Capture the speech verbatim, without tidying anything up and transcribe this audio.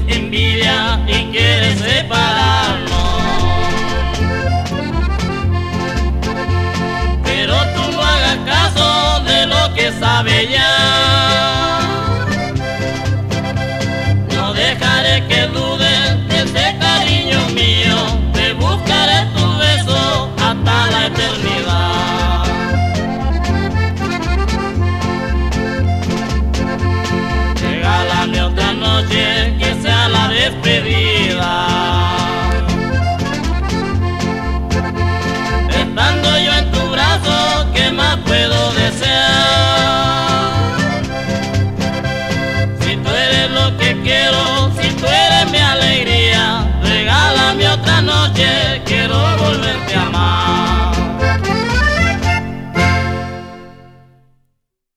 envidia y quiere separarnos. Pero tú no hagas caso de lo que sabe ya. No dejaré que dudes de ese cariño mío. Te buscaré tu beso hasta la eternidad.